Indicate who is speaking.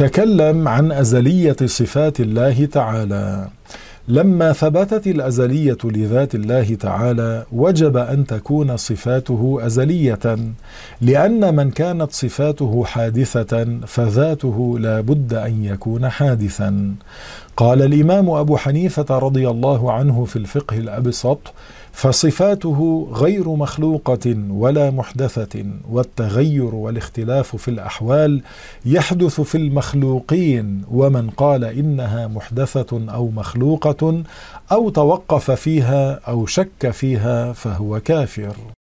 Speaker 1: تكلم عن أزلية صفات الله تعالى. لما ثبتت الأزلية لذات الله تعالى وجب أن تكون صفاته أزلية، لأن من كانت صفاته حادثة فذاته لا بد أن يكون حادثا. قال الإمام أبو حنيفة رضي الله عنه في الفقه الأبسط: فصفاته غير مخلوقة ولا محدثة، والتغير والاختلاف في الأحوال يحدث في المخلوقين، ومن قال إنها محدثة أو مخلوقة أو توقف فيها أو شك فيها فهو كافر.